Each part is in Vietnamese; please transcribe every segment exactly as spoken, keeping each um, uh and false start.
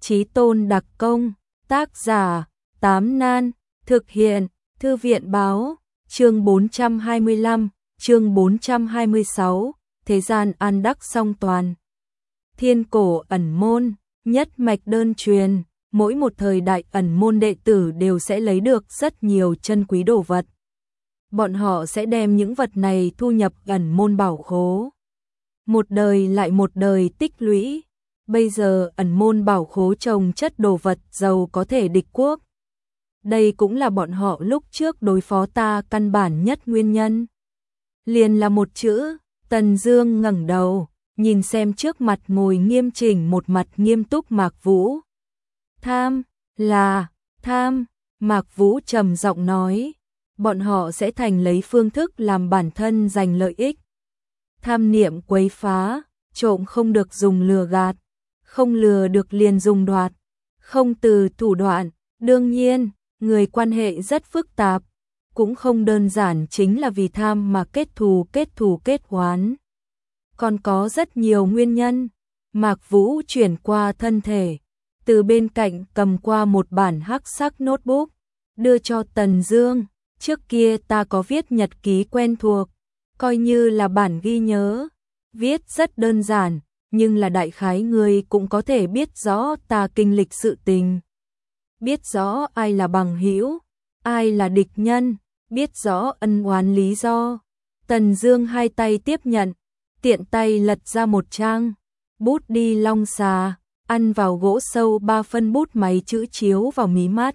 Chí Tôn đặc công, tác giả, Tám Nan, thực hiện, Thư viện báo, chương bốn trăm hai mươi lăm, chương bốn trăm hai mươi sáu, thế gian an đắc song toàn. Thiên cổ ẩn môn, nhất mạch đơn truyền, mỗi một thời đại ẩn môn đệ tử đều sẽ lấy được rất nhiều chân quý đồ vật. Bọn họ sẽ đem những vật này thu nhập ẩn môn bảo khố. Một đời lại một đời tích lũy, bây giờ ẩn môn bảo khố trồng chất đồ vật giàu có thể địch quốc. Đây cũng là bọn họ lúc trước đối phó ta căn bản nhất nguyên nhân. Liền là một chữ, Tần Dương ngẩng đầu, nhìn xem trước mặt ngồi nghiêm chỉnh một mặt nghiêm túc Mạc Vũ. Tham, là, tham, Mạc Vũ trầm giọng nói, bọn họ sẽ thành lấy phương thức làm bản thân giành lợi ích. Tham niệm quấy phá, trộm không được dùng lừa gạt, không lừa được liền dùng đoạt, không từ thủ đoạn, đương nhiên, người quan hệ rất phức tạp, cũng không đơn giản chính là vì tham mà kết thù kết thù kết oán. Còn có rất nhiều nguyên nhân. Mạc Vũ chuyển qua thân thể, từ bên cạnh cầm qua một bản hắc sắc notebook, đưa cho Tần Dương. Trước kia ta có viết nhật ký quen thuộc, coi như là bản ghi nhớ, viết rất đơn giản, nhưng là đại khái người cũng có thể biết rõ ta kinh lịch sự tình. Biết rõ ai là bằng hữu, ai là địch nhân, biết rõ ân oán lý do. Tần Dương hai tay tiếp nhận, tiện tay lật ra một trang, bút đi long xà, ăn vào gỗ sâu ba phân bút máy chữ chiếu vào mí mắt.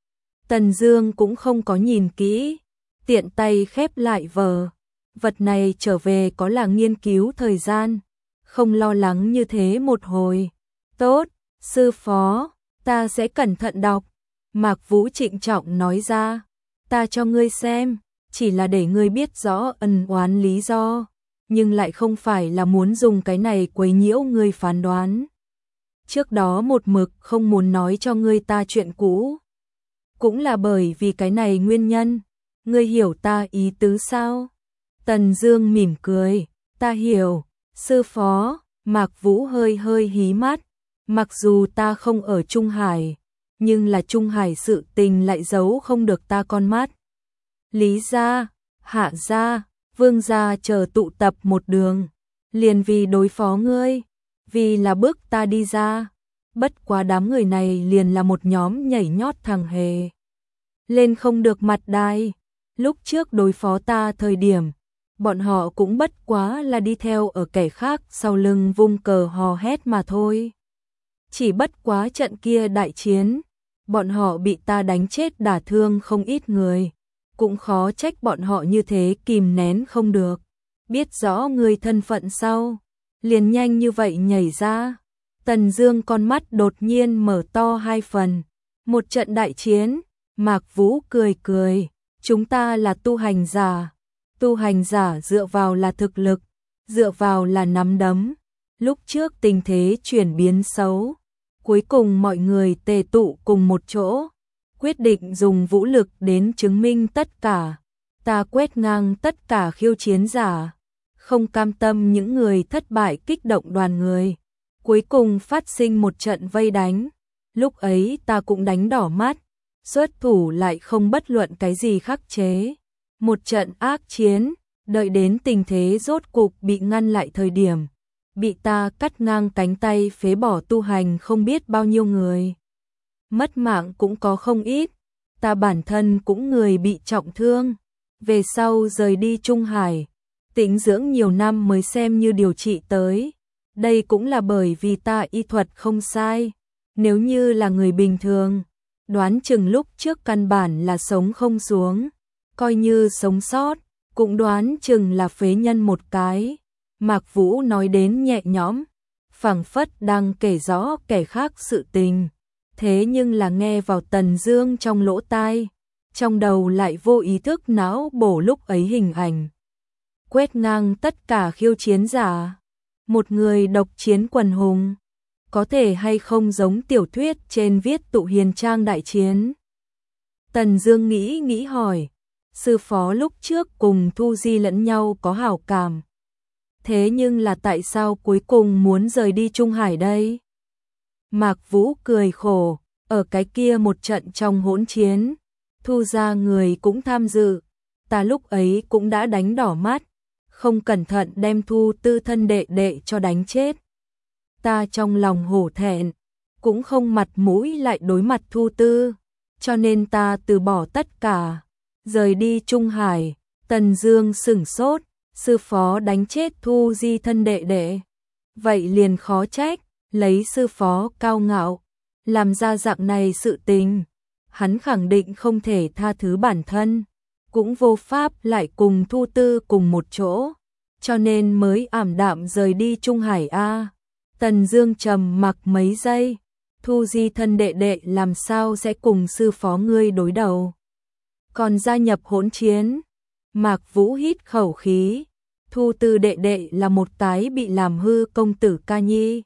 Tần Dương cũng không có nhìn kỹ, tiện tay khép lại vở. Vật này trở về có là nghiên cứu thời gian, không lo lắng như thế một hồi. Tốt, sư phó, ta sẽ cẩn thận đọc. Mạc Vũ trịnh trọng nói ra, ta cho ngươi xem, chỉ là để ngươi biết rõ ân oán lý do, nhưng lại không phải là muốn dùng cái này quấy nhiễu ngươi phán đoán. Trước đó một mực không muốn nói cho ngươi ta chuyện cũ, cũng là bởi vì cái này nguyên nhân, ngươi hiểu ta ý tứ sao? Tần Dương mỉm cười, ta hiểu, sư phó. Mạc Vũ hơi hơi hí mắt, mặc dù ta không ở Trung Hải, nhưng là Trung Hải sự tình lại giấu không được ta con mắt. Lý gia, Hạ gia, Vương gia chờ tụ tập một đường, liền vì đối phó ngươi, vì là bước ta đi ra. Bất quá đám người này liền là một nhóm nhảy nhót thằng hề, lên không được mặt đài. Lúc trước đối phó ta thời điểm, bọn họ cũng bất quá là đi theo ở kẻ khác sau lưng vung cờ hò hét mà thôi. Chỉ bất quá trận kia đại chiến, bọn họ bị ta đánh chết đả thương không ít người, cũng khó trách bọn họ như thế kìm nén không được. Biết rõ người thân phận sau, liền nhanh như vậy nhảy ra. Tần Dương con mắt đột nhiên mở to hai phần. Một trận đại chiến, Mạc Vũ cười cười, chúng ta là tu hành giả. Tu hành giả dựa vào là thực lực, dựa vào là nắm đấm. Lúc trước tình thế chuyển biến xấu, cuối cùng mọi người tề tụ cùng một chỗ, quyết định dùng vũ lực đến chứng minh tất cả. Ta quét ngang tất cả khiêu chiến giả, không cam tâm những người thất bại kích động đoàn người. Cuối cùng phát sinh một trận vây đánh, lúc ấy ta cũng đánh đỏ mắt, xuất thủ lại không bất luận cái gì khắc chế. Một trận ác chiến, đợi đến tình thế rốt cục bị ngăn lại thời điểm, bị ta cắt ngang cánh tay phế bỏ tu hành không biết bao nhiêu người. Mất mạng cũng có không ít, ta bản thân cũng người bị trọng thương. Về sau rời đi Trung Hải, tĩnh dưỡng nhiều năm mới xem như điều trị tới. Đây cũng là bởi vì ta y thuật không sai. Nếu như là người bình thường, đoán chừng lúc trước căn bản là sống không xuống. Coi như sống sót, cũng đoán chừng là phế nhân một cái. Mạc Vũ nói đến nhẹ nhõm, phảng phất đang kể rõ kẻ khác sự tình. Thế nhưng là nghe vào Tần Dương trong lỗ tai, trong đầu lại vô ý thức não bổ lúc ấy hình ảnh. Quét ngang tất cả khiêu chiến giả, một người độc chiến quần hùng, có thể hay không giống tiểu thuyết trên viết tụ hiền trang đại chiến? Tần Dương nghĩ nghĩ hỏi, sư phó lúc trước cùng Thu Di lẫn nhau có hảo cảm. Thế nhưng là tại sao cuối cùng muốn rời đi Trung Hải đây? Mạc Vũ cười khổ, ở cái kia một trận trong hỗn chiến, Thu gia người cũng tham dự, ta lúc ấy cũng đã đánh đỏ mắt, không cẩn thận đem Thu Tư thân đệ đệ cho đánh chết. Ta trong lòng hổ thẹn, cũng không mặt mũi lại đối mặt Thu Tư, cho nên ta từ bỏ tất cả, rời đi Trung Hải. Tần Dương sửng sốt, sư phó đánh chết Thu Di thân đệ đệ, vậy liền khó trách, lấy sư phó cao ngạo, làm ra dạng này sự tình, hắn khẳng định không thể tha thứ bản thân, cũng vô pháp lại cùng Thu Tư cùng một chỗ, cho nên mới ảm đạm rời đi Trung Hải a. Tần Dương trầm mặc mấy giây, Thu Di thân đệ đệ làm sao sẽ cùng sư phó ngươi đối đầu, còn gia nhập hỗn chiến. Mạc Vũ hít khẩu khí, Thu Tư đệ đệ là một tái bị làm hư công tử ca nhi,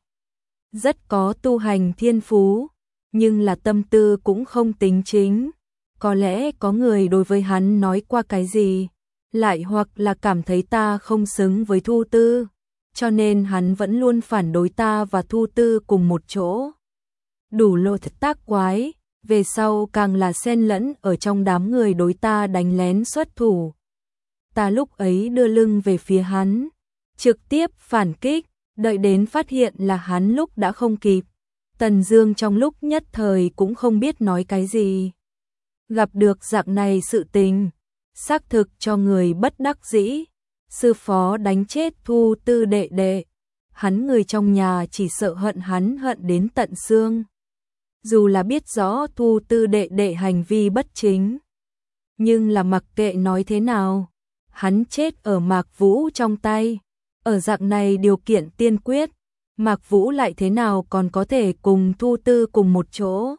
rất có tu hành thiên phú, nhưng là tâm tư cũng không tính chính, có lẽ có người đối với hắn nói qua cái gì, lại hoặc là cảm thấy ta không xứng với Thu Tư, cho nên hắn vẫn luôn phản đối ta và Thu Tư cùng một chỗ. Đủ lộ thật tác quái, về sau càng là xen lẫn ở trong đám người đối ta đánh lén xuất thủ. Ta lúc ấy đưa lưng về phía hắn, trực tiếp phản kích, đợi đến phát hiện là hắn lúc đã không kịp. Tần Dương trong lúc nhất thời cũng không biết nói cái gì. Gặp được dạng này sự tình, xác thực cho người bất đắc dĩ. Sư phó đánh chết Thu Tư đệ đệ, hắn người trong nhà chỉ sợ hận hắn hận đến tận xương. Dù là biết rõ Thu Tư đệ đệ hành vi bất chính, nhưng là mặc kệ nói thế nào, hắn chết ở Mạc Vũ trong tay. Ở dạng này điều kiện tiên quyết, Mạc Vũ lại thế nào còn có thể cùng Thu Tư cùng một chỗ.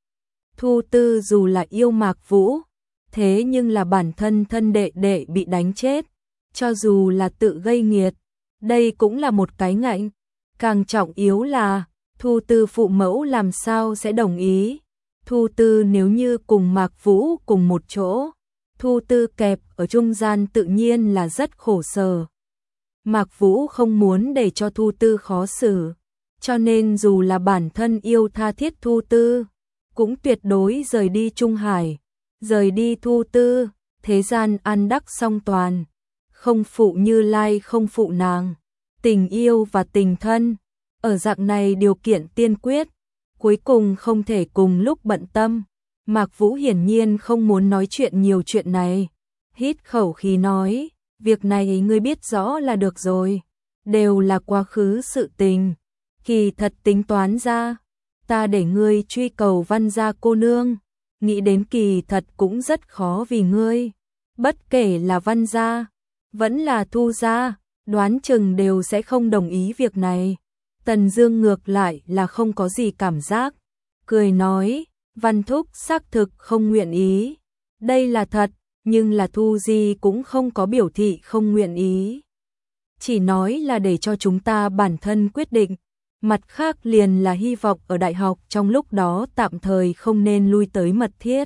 Thu Tư dù là yêu Mạc Vũ, thế nhưng là bản thân thân đệ đệ bị đánh chết, cho dù là tự gây nghiệt, đây cũng là một cái ngạnh. Càng trọng yếu là, Thu Tư phụ mẫu làm sao sẽ đồng ý. Thu Tư nếu như cùng Mạc Vũ cùng một chỗ, Thu Tư kẹp ở trung gian tự nhiên là rất khổ sở. Mạc Vũ không muốn để cho Thu Tư khó xử, cho nên dù là bản thân yêu tha thiết Thu Tư, cũng tuyệt đối rời đi Trung Hải, rời đi Thu Tư, thế gian an đắc song toàn, không phụ Như Lai không phụ nàng, tình yêu và tình thân, ở dạng này điều kiện tiên quyết, cuối cùng không thể cùng lúc bận tâm. Mạc Vũ hiển nhiên không muốn nói chuyện nhiều chuyện này, hít khẩu khí nói, việc này ngươi biết rõ là được rồi, đều là quá khứ sự tình, kỳ thật tính toán ra, ta để ngươi truy cầu Văn gia cô nương, nghĩ đến kỳ thật cũng rất khó vì ngươi, bất kể là Văn gia, vẫn là Thu gia, đoán chừng đều sẽ không đồng ý việc này. Tần Dương ngược lại là không có gì cảm giác, cười nói, Văn thúc xác thực không nguyện ý, đây là thật, nhưng là Thu Di cũng không có biểu thị không nguyện ý, chỉ nói là để cho chúng ta bản thân quyết định, mặt khác liền là hy vọng ở đại học trong lúc đó tạm thời không nên lui tới mật thiết.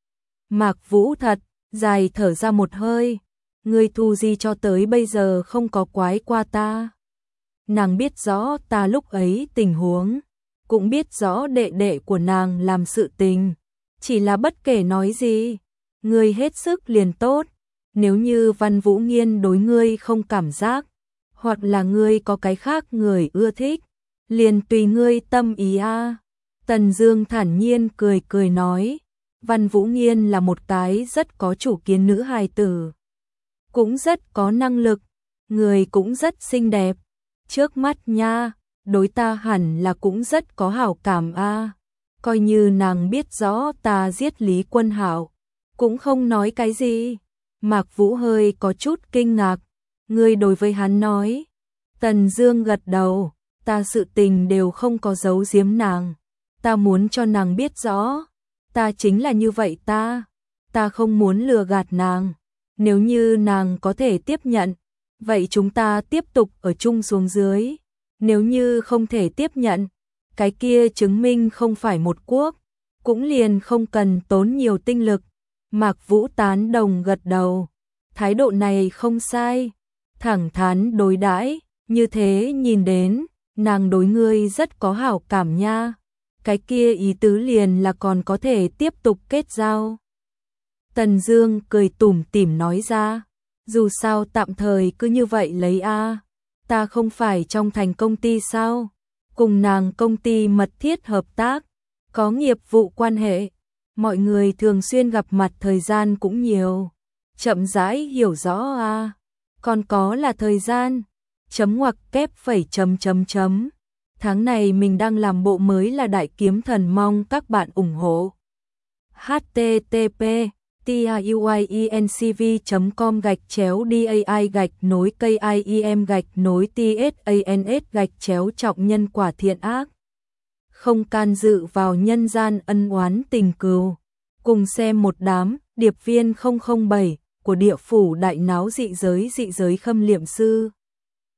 Mạc Vũ thật dài thở ra một hơi, ngươi Thu Di cho tới bây giờ không có quái qua ta, nàng biết rõ ta lúc ấy tình huống, cũng biết rõ đệ đệ của nàng làm sự tình, chỉ là bất kể nói gì, ngươi hết sức liền tốt, nếu như Văn Vũ Nghiên đối ngươi không cảm giác, hoặc là ngươi có cái khác người ưa thích, liền tùy ngươi tâm ý a. Tần Dương thản nhiên cười cười nói, Văn Vũ Nghiên là một cái rất có chủ kiến nữ hài tử, cũng rất có năng lực, người cũng rất xinh đẹp, trước mắt nha, đối ta hẳn là cũng rất có hảo cảm a. Coi như nàng biết rõ ta giết Lý Quân Hạo, cũng không nói cái gì. Mạc Vũ hơi có chút kinh ngạc, ngươi đối với hắn nói. Tần Dương gật đầu, ta sự tình đều không có giấu giếm nàng, ta muốn cho nàng biết rõ, ta chính là như vậy ta, ta không muốn lừa gạt nàng, nếu như nàng có thể tiếp nhận, vậy chúng ta tiếp tục ở chung xuống dưới, nếu như không thể tiếp nhận, cái kia chứng minh không phải một quốc, cũng liền không cần tốn nhiều tinh lực. Mạc Vũ tán đồng gật đầu, thái độ này không sai, thẳng thắn đối đãi, như thế nhìn đến, nàng đối ngươi rất có hảo cảm nha. cái kia ý tứ liền là còn có thể tiếp tục kết giao. Tần Dương cười tủm tỉm nói ra, dù sao tạm thời cứ như vậy lấy a, ta không phải trong thành công ty sao, cùng nàng công ty mật thiết hợp tác, có nghiệp vụ quan hệ, mọi người thường xuyên gặp mặt thời gian cũng nhiều, chậm rãi hiểu rõ a, còn có là thời gian, chấm ngoặc kép phẩy chấm chấm chấm. Tháng này mình đang làm bộ mới là Đại Kiếm Thần, mong các bạn ủng hộ. http tiuyencv chấm com gạch chéo dai gạch nối kim gạch nối tsans gạch chéo trọng nhân quả thiện ác. Không can dự vào nhân gian ân oán tình cừu. Cùng xem một đám điệp viên không không bảy của địa phủ đại náo dị giới dị giới khâm liệm sư.